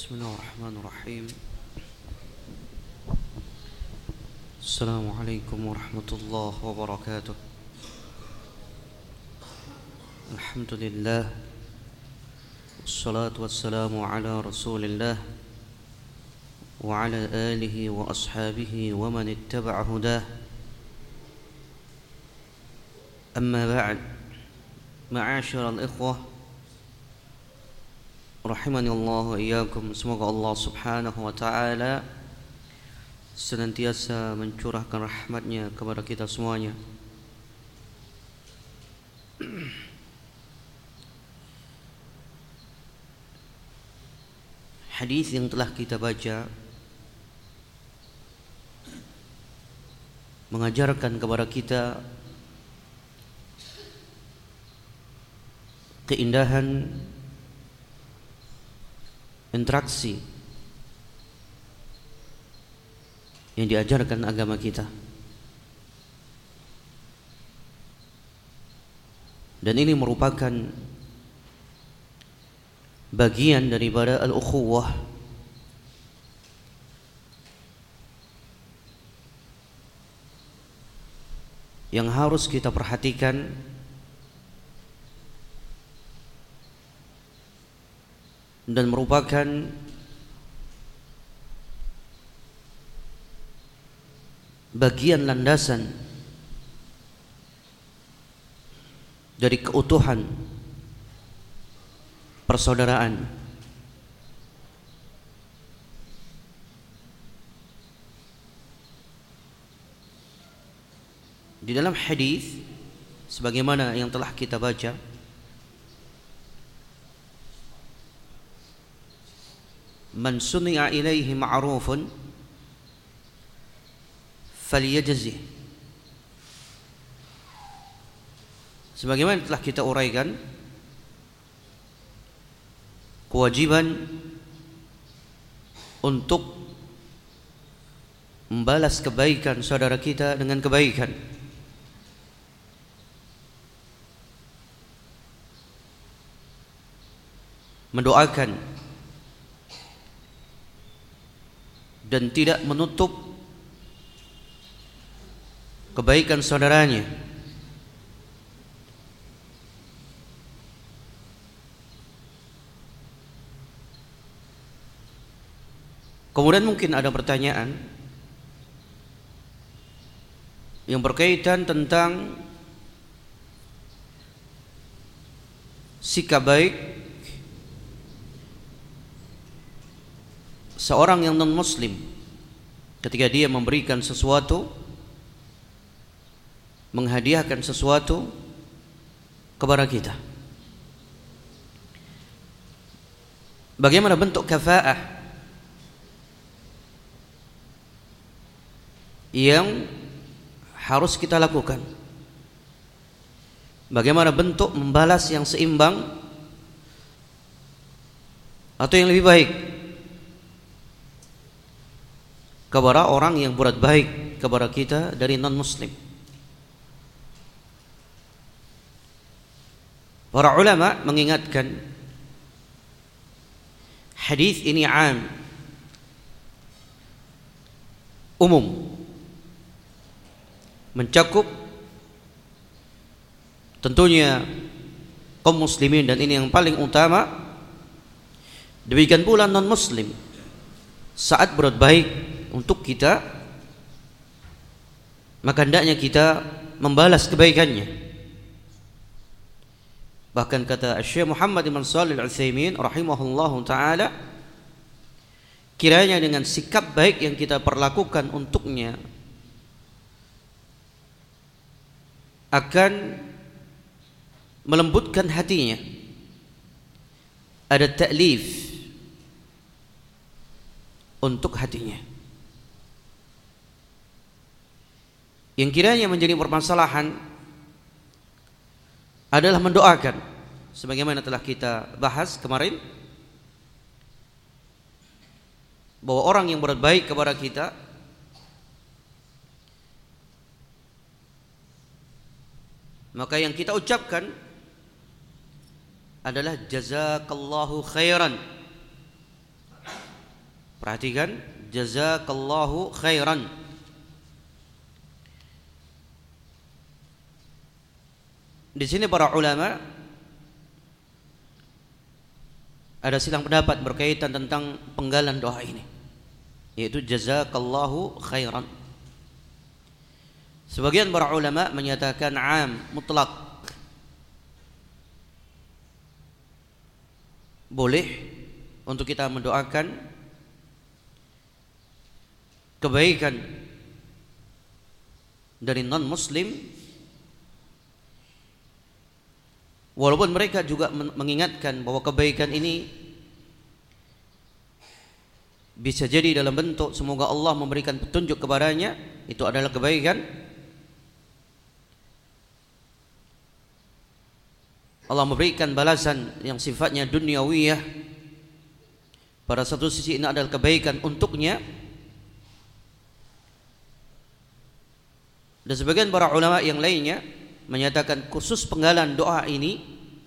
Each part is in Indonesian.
Bismillahirrahmanirrahim. Assalamualaikum warahmatullahi wabarakatuh. Alhamdulillah, wassalatu wassalamu ala rasulillah wa ala alihi wa ashabihi wa man ittaba'a hudah. Amma ba'd. Ma'asyiral ikhwah rahimani Allah wa iyyakum. Semoga Allah subhanahu wa ta'ala senantiasa mencurahkan rahmatnya kepada kita semuanya. Hadis yang telah kita baca mengajarkan kepada kita keindahan interaksi yang diajarkan agama kita, dan ini merupakan bagian daripada al-ukhuwah yang harus kita perhatikan dan merupakan bagian landasan dari keutuhan persaudaraan. Di dalam hadis sebagaimana yang telah kita baca, man suni'a ilaihi ma'rufun falyajzih. Sebagaimana telah kita uraikan, kewajiban untuk membalas kebaikan saudara kita dengan kebaikan. Mendoakan dan tidak menutup kebaikan saudaranya. Kemudian mungkin ada pertanyaan yang berkaitan tentang sikap baik seorang yang non-muslim ketika dia memberikan sesuatu, menghadiahkan sesuatu kepada kita. Bagaimana bentuk kafaah yang harus kita lakukan? Bagaimana bentuk membalas yang seimbang atau yang lebih baik kepada orang yang berbuat baik kepada kita dari non-muslim? Para ulama mengingatkan hadis ini umum, mencakup tentunya kaum muslimin, dan ini yang paling utama. Demikian pula non-muslim saat berbuat baik untuk kita, maka hendaknya kita membalas kebaikannya. Bahkan kata Syekh Muhammad bin Shalih Al-Utsaimin rahimahullahu taala, kiranya dengan sikap baik yang kita perlakukan untuknya akan melembutkan hatinya. Ada ta'lif untuk hatinya. Yang kiranya menjadi permasalahan adalah mendoakan, sebagaimana telah kita bahas kemarin, bahwa orang yang berbuat baik kepada kita maka yang kita ucapkan adalah jazakallahu khairan, Perhatikan, jazakallahu khairan. Di sini para ulama ada silang pendapat berkaitan tentang penggalan doa ini, yaitu jazakallahu khairan. Sebagian para ulama menyatakan am, mutlak, boleh untuk kita mendoakan kebaikan dari non-muslim, walaupun mereka juga mengingatkan bahwa kebaikan ini bisa jadi dalam bentuk semoga Allah memberikan petunjuk kepadanya, itu adalah kebaikan. Allah memberikan balasan yang sifatnya duniawiyah, pada satu sisi ini adalah kebaikan untuknya. Dan sebagian para ulama yang lainnya menyatakan khusus penggalan doa ini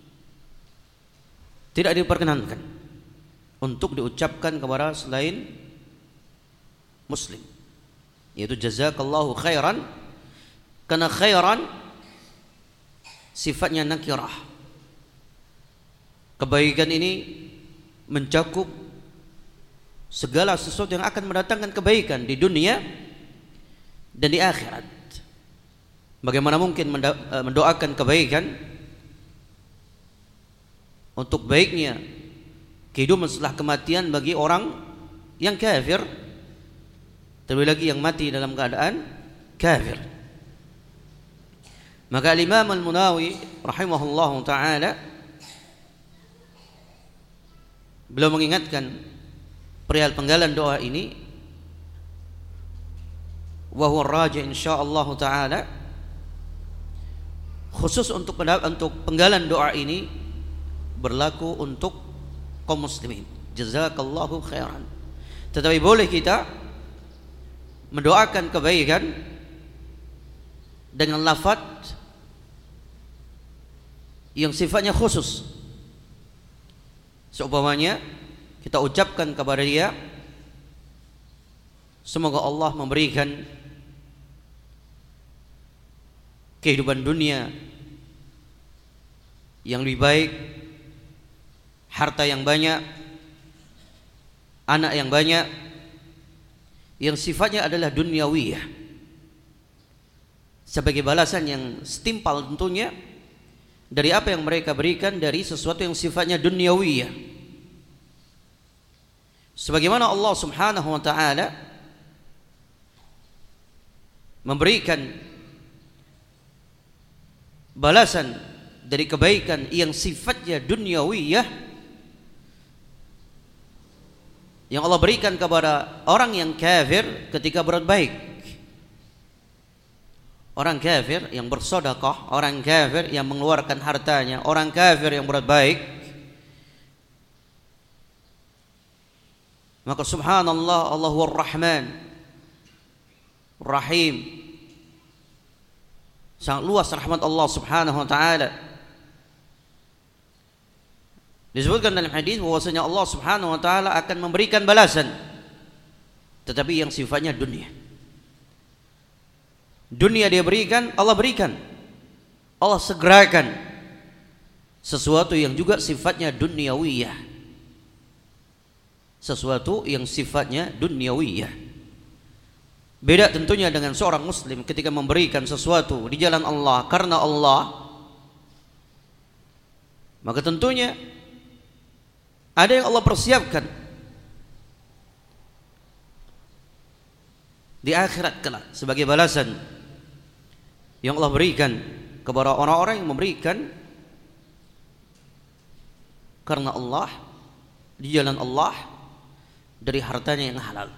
tidak diperkenankan untuk diucapkan kepada selain muslim, yaitu jazakallahu khairan, karena khairan sifatnya nakirah. Kebaikan ini mencakup segala sesuatu yang akan mendatangkan kebaikan di dunia dan di akhirat. Bagaimana mungkin mendoakan kebaikan untuk baiknya kehidupan setelah kematian bagi orang yang kafir, terlebih lagi yang mati dalam keadaan kafir. Maka Imam Al-Munawi rahimahullahu ta'ala beliau mengingatkan perihal penggalan doa ini, wa huwa raji insyaallah taala, khusus untuk penggalan doa ini berlaku untuk kaum muslimin, jazakallahu khairan. Tetapi boleh kita mendoakan kebaikan dengan lafaz yang sifatnya khusus. Seumpamanya kita ucapkan kepada dia, semoga Allah memberikan kehidupan dunia yang lebih baik, harta yang banyak, anak yang banyak, yang sifatnya adalah duniawiyah, sebagai balasan yang setimpal tentunya dari apa yang mereka berikan dari sesuatu yang sifatnya duniawiyah. Sebagaimana Allah Subhanahu wa taala memberikan balasan dari kebaikan yang sifatnya duniawiyah, yang Allah berikan kepada orang yang kafir ketika berbuat baik. Orang kafir yang bersedekah, orang kafir yang mengeluarkan hartanya, orang kafir yang berbuat baik, maka subhanallah, Allahu Ar-Rahman Rahim, sangat luas rahmat Allah Subhanahu wa taala. Disebutkan dalam hadis bahwasanya Allah Subhanahu wa taala akan memberikan balasan, tetapi yang sifatnya dunia. Dunia dia berikan, Allah berikan, Allah segerakan sesuatu yang juga sifatnya duniawiyah, sesuatu yang sifatnya duniawiyah. Beda tentunya dengan seorang muslim ketika memberikan sesuatu di jalan Allah karena Allah, maka tentunya ada yang Allah persiapkan di akhirat kelak sebagai balasan yang Allah berikan kepada orang-orang yang memberikan karena Allah, di jalan Allah, dari hartanya yang halal.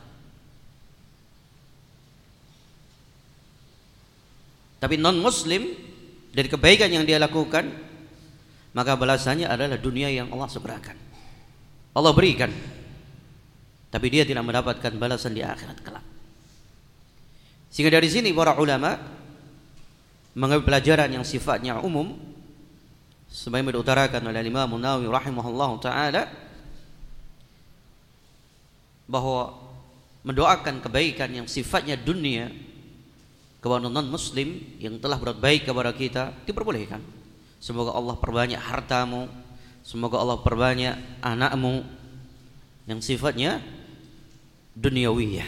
Tapi non-muslim dari kebaikan yang dia lakukan, maka balasannya adalah dunia yang Allah segerakan, Allah berikan, tapi dia tidak mendapatkan balasan di akhirat kelak. Sehingga dari sini para ulama mengambil pelajaran yang sifatnya umum, sebagaimana diutarakan oleh Imam Nawawi rahimahullahu taala, bahwa mendoakan kebaikan yang sifatnya dunia kepada non-muslim yang telah berbuat baik kepada kita diperbolehkan. Semoga Allah perbanyak hartamu, semoga Allah perbanyak anakmu, yang sifatnya duniawiyah.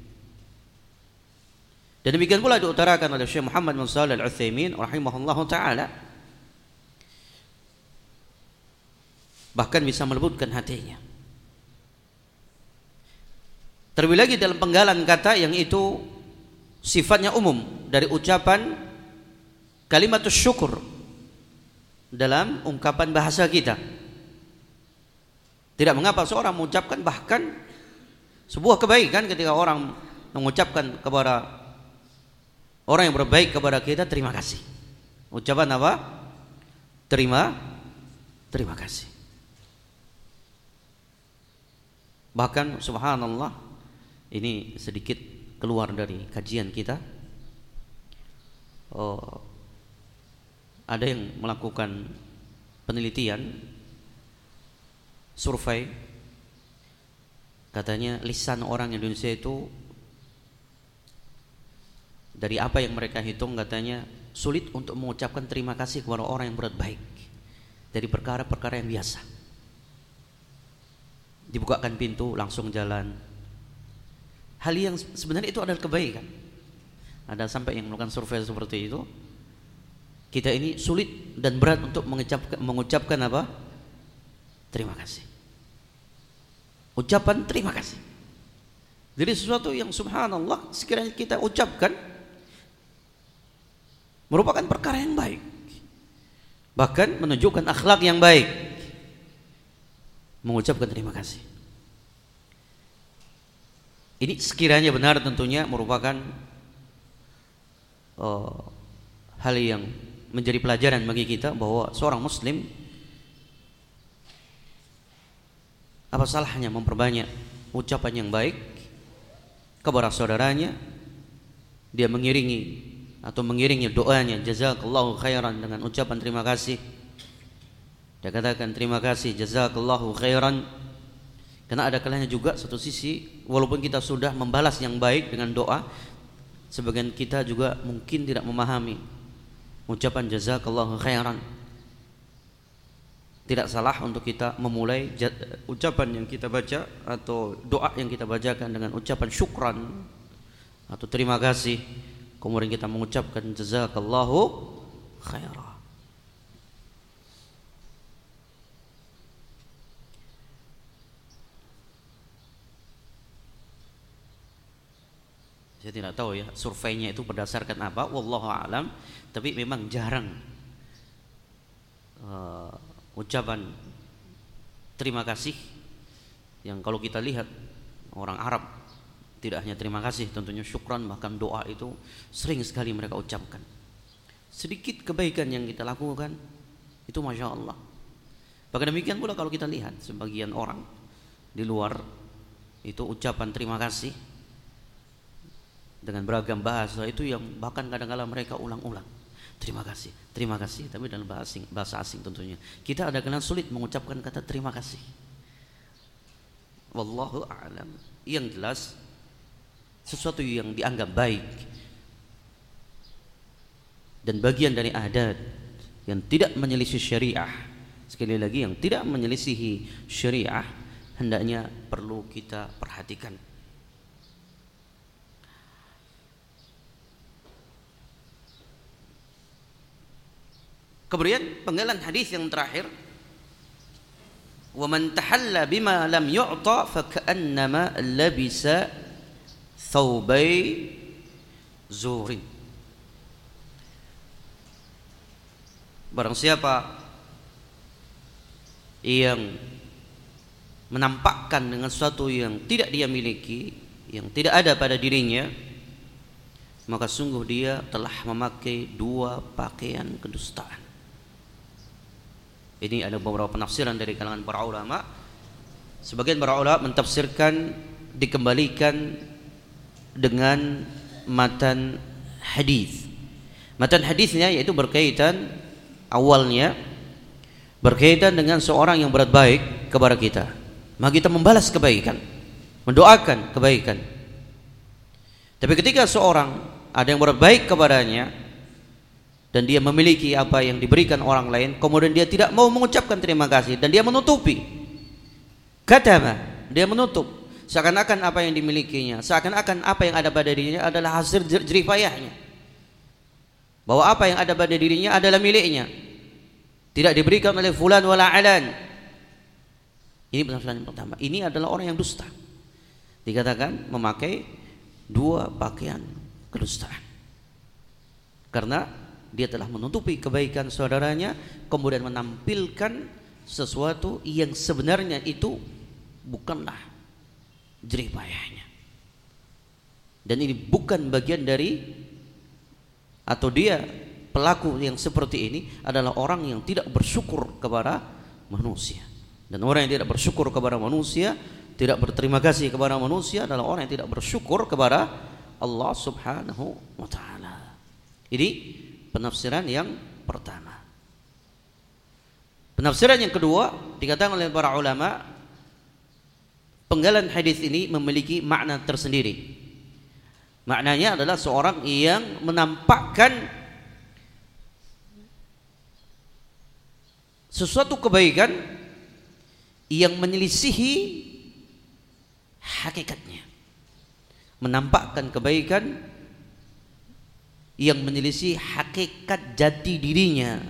Dan demikian pula diutarakan oleh Syekh Muhammad bin Shalih Al-Utsaimin rahimahullahu taala, bahkan bisa melembutkan hatinya. Terlebih lagi dalam penggalan kata yang itu sifatnya umum dari ucapan kalimatus syukur dalam ungkapan bahasa kita. Tidak mengapa seorang mengucapkan bahkan sebuah kebaikan ketika orang mengucapkan kepada orang yang berbaik kepada kita terima kasih. Ucapan apa? Terima kasih. Bahkan subhanallah, ini sedikit keluar dari kajian kita. Ada yang melakukan penelitian, survei, katanya lisan orang Indonesia itu dari apa yang mereka hitung katanya sulit untuk mengucapkan terima kasih kepada orang yang berbuat baik dari perkara-perkara yang biasa. Dibukakan pintu langsung jalan, hal yang sebenarnya itu adalah kebaikan. Ada sampai yang melakukan survei seperti itu. Kita ini sulit dan berat untuk mengucapkan apa? Terima kasih. Ucapan terima kasih. Jadi sesuatu yang subhanallah sekiranya kita ucapkan merupakan perkara yang baik, bahkan menunjukkan akhlak yang baik, mengucapkan terima kasih. Ini sekiranya benar tentunya merupakan hal yang menjadi pelajaran bagi kita bahwa seorang muslim apa salahnya memperbanyak ucapan yang baik kepada saudaranya. Dia mengiringi doanya jazakallahu khairan dengan ucapan terima kasih. Dia katakan terima kasih jazakallahu khairan, karena ada kalanya juga satu sisi walaupun kita sudah membalas yang baik dengan doa, sebagian kita juga mungkin tidak memahami ucapan jazakallahu khairan. Tidak salah untuk kita memulai ucapan yang kita baca atau doa yang kita bacakan dengan ucapan syukran atau terima kasih, kemudian kita mengucapkan jazakallahu khairan. Saya tidak tahu ya surveinya itu berdasarkan apa, wallahu a'lam, tapi memang jarang ucapan terima kasih yang kalau kita lihat orang Arab tidak hanya terima kasih, tentunya syukran, bahkan doa itu sering sekali mereka ucapkan. Sedikit kebaikan yang kita lakukan itu masya Allah. Bahkan demikian pula kalau kita lihat sebagian orang di luar itu ucapan terima kasih dengan beragam bahasa itu yang bahkan kadang-kadang mereka ulang-ulang. Terima kasih, tapi dalam bahasa asing tentunya. Kita ada kadang sulit mengucapkan kata terima kasih. Wallahu a'lam. Yang jelas sesuatu yang dianggap baik dan bagian dari adat yang tidak menyelisih syariah, sekali lagi yang tidak menyelisihi syariah, hendaknya perlu kita perhatikan. Kemudian penggalan hadis yang terakhir, wa man tahalla bima lam yu'ta fa ka'annama labisa thawbai zurin. Barang siapa yang menampakkan dengan sesuatu yang tidak dia miliki, yang tidak ada pada dirinya, maka sungguh dia telah memakai dua pakaian kedustaan. Ini ada beberapa penafsiran dari kalangan para ulama. Sebagian para ulama mentafsirkan dikembalikan dengan matan hadis. Matan hadisnya yaitu berkaitan awalnya berkaitan dengan seorang yang berbuat baik kepada kita, maka kita membalas kebaikan. mendoakan kebaikan. Tapi ketika seorang ada yang berbaik kepadanya dan dia memiliki apa yang diberikan orang lain, kemudian dia tidak mau mengucapkan terima kasih dan dia menutupi, katama, dia menutup, seakan-akan apa yang dimilikinya, seakan-akan apa yang ada pada dirinya adalah hasil jerih payahnya, bahwa apa yang ada pada dirinya adalah miliknya, tidak diberikan oleh fulan wala alan. Ini penafsiran yang pertama. Ini adalah orang yang dusta, dikatakan memakai dua pakaian kedustaan, karena dia telah menutupi kebaikan saudaranya, kemudian menampilkan sesuatu yang sebenarnya itu bukanlah jerih payahnya. Dan ini bukan bagian dari, atau dia pelaku yang seperti ini adalah orang yang tidak bersyukur kepada manusia. Dan orang yang tidak bersyukur kepada manusia, tidak berterima kasih kepada manusia, adalah orang yang tidak bersyukur kepada Allah Subhanahu wa ta'ala. Ini penafsiran yang pertama. Penafsiran yang kedua, dikatakan oleh para ulama, penggalan hadis ini memiliki makna tersendiri. Maknanya adalah seorang yang menampakkan sesuatu kebaikan yang menyelisihi hakikatnya, menampakkan kebaikan yang menyelisih hakikat jati dirinya,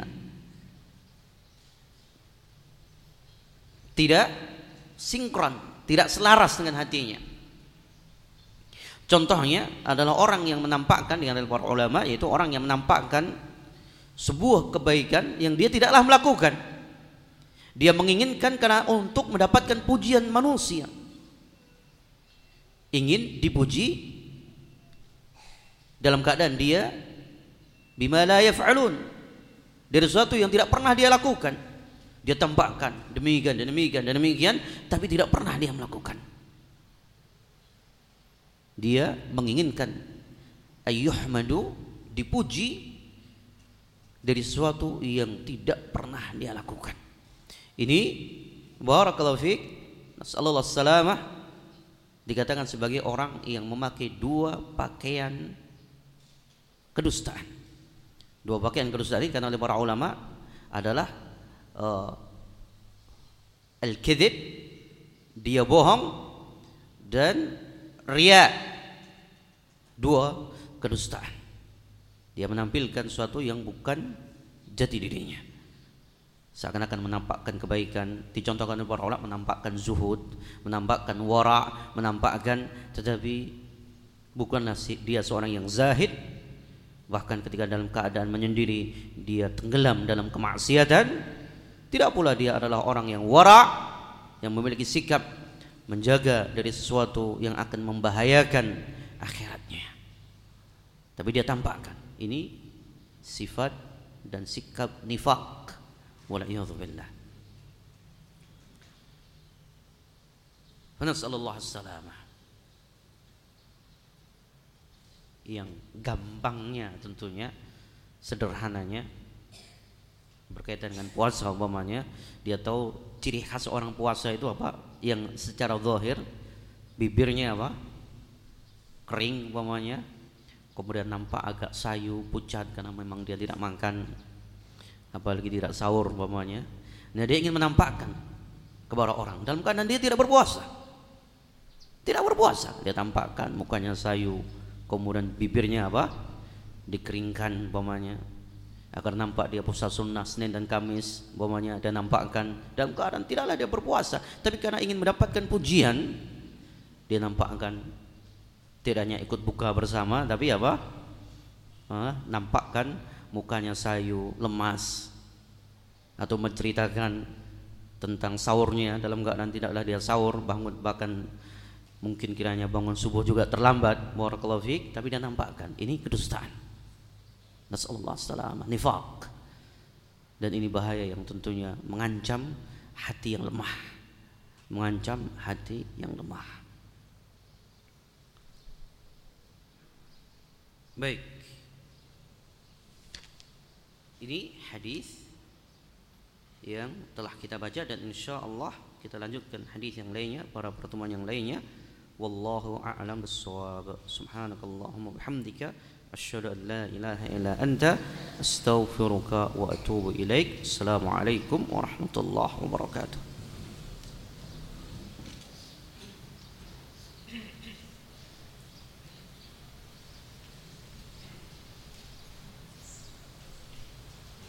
tidak sinkron, tidak selaras dengan hatinya. Contohnya adalah orang yang menampakkan, dengan para ulama, yaitu orang yang menampakkan sebuah kebaikan yang dia tidaklah melakukan. Dia menginginkan karena untuk mendapatkan pujian manusia, ingin dipuji dalam keadaan dia bima la yaf'alun, dari sesuatu yang tidak pernah dia lakukan. Dia tampakkan demikian dan demikian dan demikian, tapi tidak pernah dia melakukan. Dia menginginkan ayyuhmadu, dipuji dari sesuatu yang tidak pernah dia lakukan. Ini barakallahu fiik, nasallallahu salamah, dikatakan sebagai orang yang memakai dua pakaian kedustaan. Dua pakaian kedustaan ini karena oleh para ulama adalah al-kadzib, dia bohong, dan riya, dua kedustaan. Dia menampilkan sesuatu yang bukan jati dirinya, seakan-akan menampakkan kebaikan. Dicontohkan oleh para ulama, menampakkan zuhud, menampakkan wara, menampakkan, tetapi bukanlah dia seorang yang zahid. Bahkan ketika dalam keadaan menyendiri dia tenggelam dalam kemaksiatan. Tidak pula dia adalah orang yang wara, yang memiliki sikap menjaga dari sesuatu yang akan membahayakan akhiratnya. Tapi dia tampakkan. Ini sifat dan sikap nifaq, wala'iyadzubillah. Nasallallahu as-salamah. Yang gampangnya tentunya, sederhananya, berkaitan dengan puasa umpamanya, dia tahu ciri khas orang puasa itu apa, yang secara zahir bibirnya apa, kering umpamanya, kemudian nampak agak sayu, pucat karena memang dia tidak makan, apalagi tidak sahur umpamanya. Nah, dia ingin menampakkan kepada orang dalam keadaan dia tidak berpuasa. Tidak berpuasa, dia tampakkan mukanya sayu, kemudian bibirnya apa, dikeringkan umpamanya, agar nampak dia puasa sunnah Senin dan Kamis umpamanya, dan nampakkan dalam keadaan tidaklah dia berpuasa, tapi karena ingin mendapatkan pujian, dia nampakkan tidak hanya ikut buka bersama, tapi apa, nampakkan mukanya sayu, lemas, atau menceritakan tentang sahurnya dalam keadaan tidaklah dia sahur, bangun, bahkan mungkin kiranya bangun subuh juga terlambat, barakallahu fiik, tapi dia nampakkan. Ini kedustaan. Nasallallahu salamah, nifaq. Dan ini bahaya yang tentunya mengancam hati yang lemah, mengancam hati yang lemah. Baik, ini hadis yang telah kita baca, dan insya Allah kita lanjutkan hadis yang lainnya pada pertemuan yang lainnya. wallahu a'lam bissawab. Subhanakallahumma bihamdika asyhadu an la ilaha illa anta astaghfiruka wa atubu ilaik. Assalamualaikum warahmatullahi wabarakatuh.